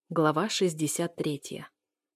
Глава 63.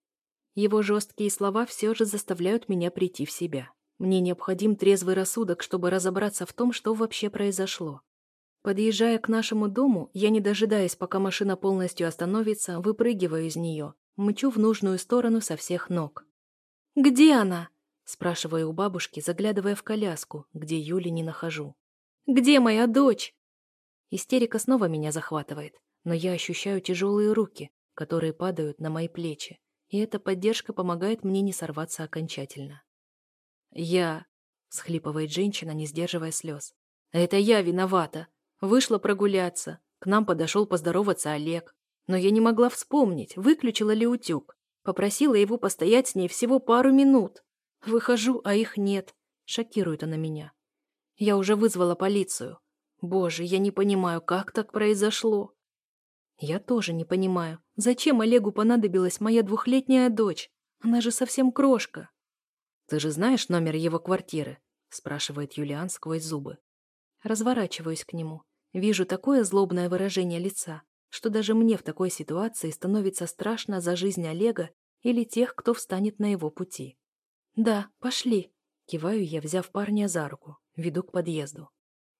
Его жесткие слова все же заставляют меня прийти в себя. Мне необходим трезвый рассудок, чтобы разобраться в том, что вообще произошло. Подъезжая к нашему дому, я, не дожидаясь, пока машина полностью остановится, выпрыгиваю из нее, мчу в нужную сторону со всех ног. «Где она?» – спрашиваю у бабушки, заглядывая в коляску, где Юли не нахожу. «Где моя дочь?» Истерика снова меня захватывает, но я ощущаю тяжелые руки, которые падают на мои плечи, и эта поддержка помогает мне не сорваться окончательно. «Я...» — всхлипывает женщина, не сдерживая слез. «Это я виновата. Вышла прогуляться. К нам подошел поздороваться Олег. Но я не могла вспомнить, выключила ли утюг. Попросила его постоять с ней всего пару минут. Выхожу, а их нет. Шокирует она меня. Я уже вызвала полицию. Боже, я не понимаю, как так произошло?» Я тоже не понимаю, зачем Олегу понадобилась моя 2-летняя дочь? Она же совсем крошка. «Ты же знаешь номер его квартиры?» – спрашивает Юлиан сквозь зубы. Разворачиваюсь к нему. Вижу такое злобное выражение лица, что даже мне в такой ситуации становится страшно за жизнь Олега или тех, кто встанет на его пути. «Да, пошли», – киваю я, взяв парня за руку, веду к подъезду.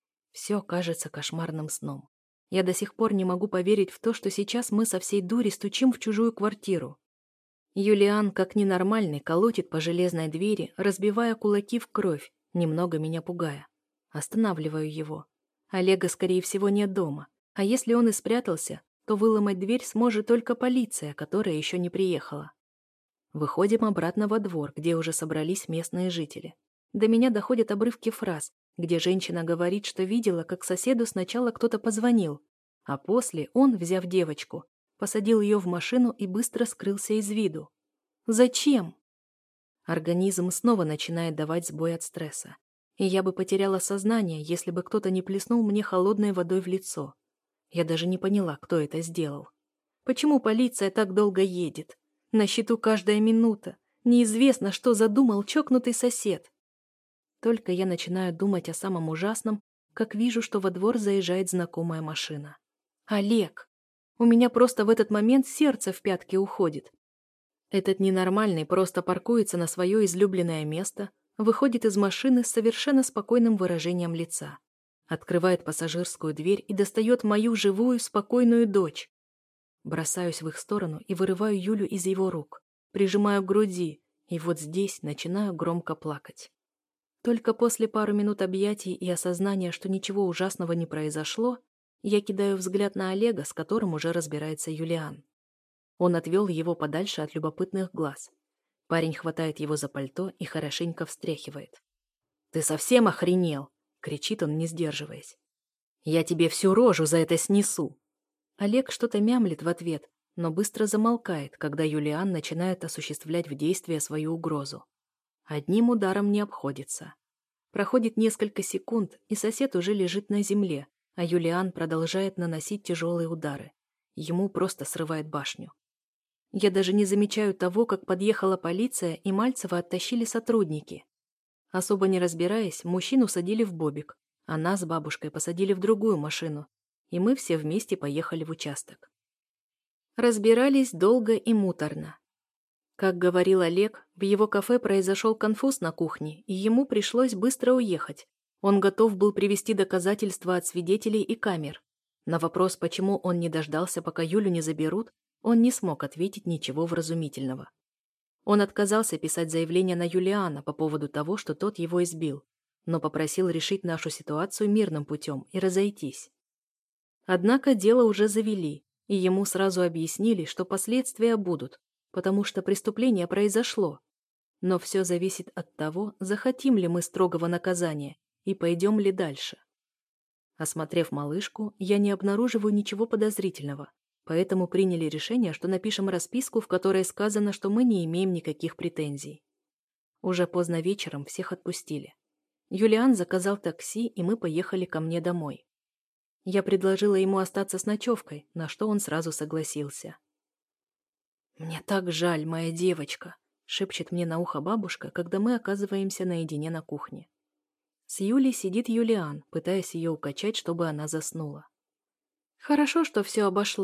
Все кажется кошмарным сном. Я до сих пор не могу поверить в то, что сейчас мы со всей дури стучим в чужую квартиру. Юлиан, как ненормальный, колотит по железной двери, разбивая кулаки в кровь, немного меня пугая. Останавливаю его. Олега, скорее всего, нет дома. А если он и спрятался, то выломать дверь сможет только полиция, которая еще не приехала. Выходим обратно во двор, где уже собрались местные жители. До меня доходят обрывки фраз, где женщина говорит, что видела, как соседу сначала кто-то позвонил, а после он, взяв девочку, посадил ее в машину и быстро скрылся из виду. Зачем? Организм снова начинает давать сбой от стресса. И я бы потеряла сознание, если бы кто-то не плеснул мне холодной водой в лицо. Я даже не поняла, кто это сделал. Почему полиция так долго едет? На счету каждая минута. Неизвестно, что задумал чокнутый сосед. Только я начинаю думать о самом ужасном, как вижу, что во двор заезжает знакомая машина. Олег! У меня просто в этот момент сердце в пятки уходит. Этот ненормальный просто паркуется на свое излюбленное место, выходит из машины с совершенно спокойным выражением лица, открывает пассажирскую дверь и достает мою живую, спокойную дочь. Бросаюсь в их сторону и вырываю Юлю из его рук, прижимаю к груди, и вот здесь начинаю громко плакать. Только после пару минут объятий и осознания, что ничего ужасного не произошло, я кидаю взгляд на Олега, с которым уже разбирается Юлиан. Он отвел его подальше от любопытных глаз. Парень хватает его за пальто и хорошенько встряхивает. «Ты совсем охренел?» — кричит он, не сдерживаясь. «Я тебе всю рожу за это снесу!» Олег что-то мямлит в ответ, но быстро замолкает, когда Юлиан начинает осуществлять в действие свою угрозу. Одним ударом не обходится. Проходит несколько секунд, и сосед уже лежит на земле, а Юлиан продолжает наносить тяжелые удары. Ему просто срывает башню. Я даже не замечаю того, как подъехала полиция, и Мальцева оттащили сотрудники. Особо не разбираясь, мужчину садили в бобик, а нас с бабушкой посадили в другую машину, и мы все вместе поехали в участок. Разбирались долго и муторно. Как говорил Олег, в его кафе произошел конфуз на кухне, и ему пришлось быстро уехать. Он готов был привести доказательства от свидетелей и камер. На вопрос, почему он не дождался, пока Юлю не заберут, он не смог ответить ничего вразумительного. Он отказался писать заявление на Юлиана по поводу того, что тот его избил, но попросил решить нашу ситуацию мирным путем и разойтись. Однако дело уже завели, и ему сразу объяснили, что последствия будут, потому что преступление произошло. Но все зависит от того, захотим ли мы строгого наказания и пойдем ли дальше. Осмотрев малышку, я не обнаруживаю ничего подозрительного, поэтому приняли решение, что напишем расписку, в которой сказано, что мы не имеем никаких претензий. Уже поздно вечером всех отпустили. Юлиан заказал такси, и мы поехали ко мне домой. Я предложила ему остаться с ночевкой, на что он сразу согласился. «Мне так жаль, моя девочка», — шепчет мне на ухо бабушка, когда мы оказываемся наедине на кухне. С Юлей сидит Юлиан, пытаясь ее укачать, чтобы она заснула. «Хорошо, что все обошлось»,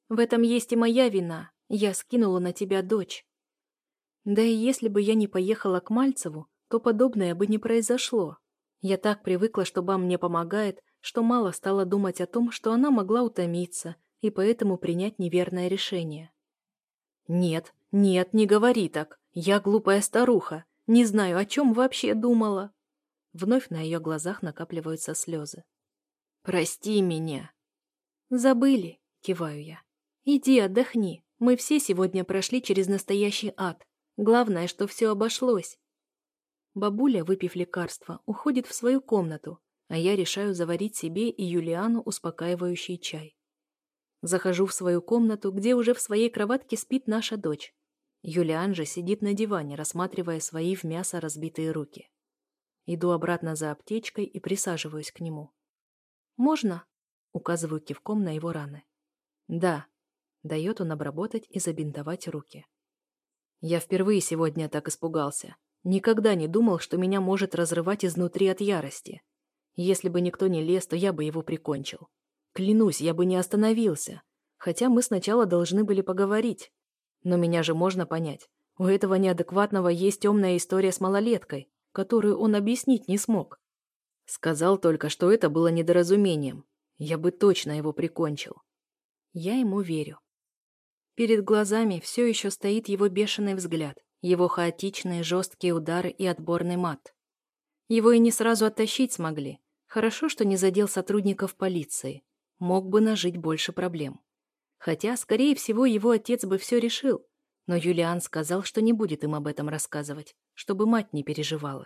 В этом есть и моя вина. Я скинула на тебя дочь. Да и если бы я не поехала к Мальцеву, то подобное бы не произошло. Я так привыкла, что Ба мне помогает, что мало стала думать о том, что она могла утомиться и поэтому принять неверное решение. «Нет, нет, не говори так. Я глупая старуха. Не знаю, о чем вообще думала». Вновь на ее глазах накапливаются слезы. «Прости меня». «Забыли», — киваю я. «Иди отдохни. Мы все сегодня прошли через настоящий ад. Главное, что все обошлось». Бабуля, выпив лекарство, уходит в свою комнату, а я решаю заварить себе и Юлиану успокаивающий чай. Захожу в свою комнату, где уже в своей кроватке спит наша дочь. Юлиан же сидит на диване, рассматривая свои в мясо разбитые руки. Иду обратно за аптечкой и присаживаюсь к нему. «Можно?» — указываю кивком на его раны. «Да», — дает он обработать и забинтовать руки. Я впервые сегодня так испугался. Никогда не думал, что меня может разрывать изнутри от ярости. Если бы никто не лез, то я бы его прикончил. Клянусь, я бы не остановился. Хотя мы сначала должны были поговорить. Но меня же можно понять. У этого неадекватного есть темная история с малолеткой, которую он объяснить не смог. Сказал только, что это было недоразумением. Я бы точно его прикончил. Я ему верю. Перед глазами все еще стоит его бешеный взгляд, его хаотичные жесткие удары и отборный мат. Его и не сразу оттащить смогли. Хорошо, что не задел сотрудников полиции. Мог бы нажить больше проблем. Хотя, скорее всего, его отец бы все решил. Но Юлиан сказал, что не будет им об этом рассказывать, чтобы мать не переживала.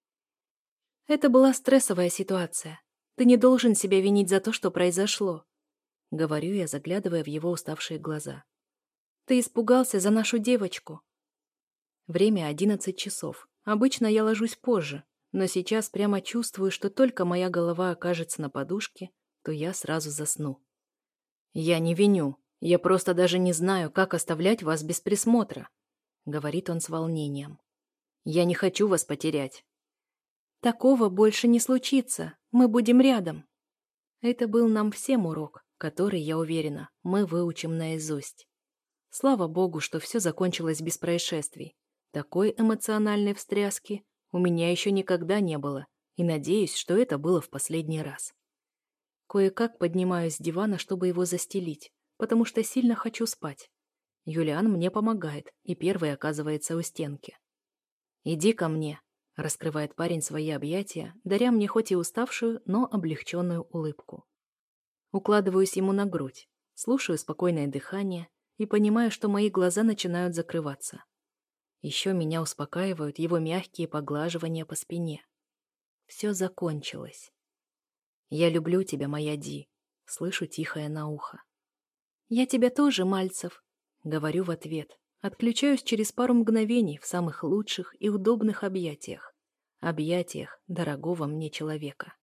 Это была стрессовая ситуация. Ты не должен себя винить за то, что произошло. Говорю я, заглядывая в его уставшие глаза. Ты испугался за нашу девочку. Время 11 часов. Обычно я ложусь позже, но сейчас прямо чувствую, что только моя голова окажется на подушке, то я сразу засну. Я не виню. Я просто даже не знаю, как оставлять вас без присмотра, говорит он с волнением. Я не хочу вас потерять. Такого больше не случится. Мы будем рядом. Это был нам всем урок, который, я уверена, мы выучим наизусть. Слава богу, что все закончилось без происшествий. Такой эмоциональной встряски у меня еще никогда не было, и надеюсь, что это было в последний раз. Кое-как поднимаюсь с дивана, чтобы его застелить, потому что сильно хочу спать. Юлиан мне помогает и первый оказывается у стенки. «Иди ко мне», — раскрывает парень свои объятия, даря мне хоть и уставшую, но облегченную улыбку. Укладываюсь ему на грудь, слушаю спокойное дыхание и понимаю, что мои глаза начинают закрываться. Еще меня успокаивают его мягкие поглаживания по спине. Все закончилось. «Я люблю тебя, моя Ди», — слышу тихое на ухо. «Я тебя тоже, Мальцев», — говорю в ответ. Отключаюсь через пару мгновений в самых лучших и удобных объятиях. Объятиях дорогого мне человека.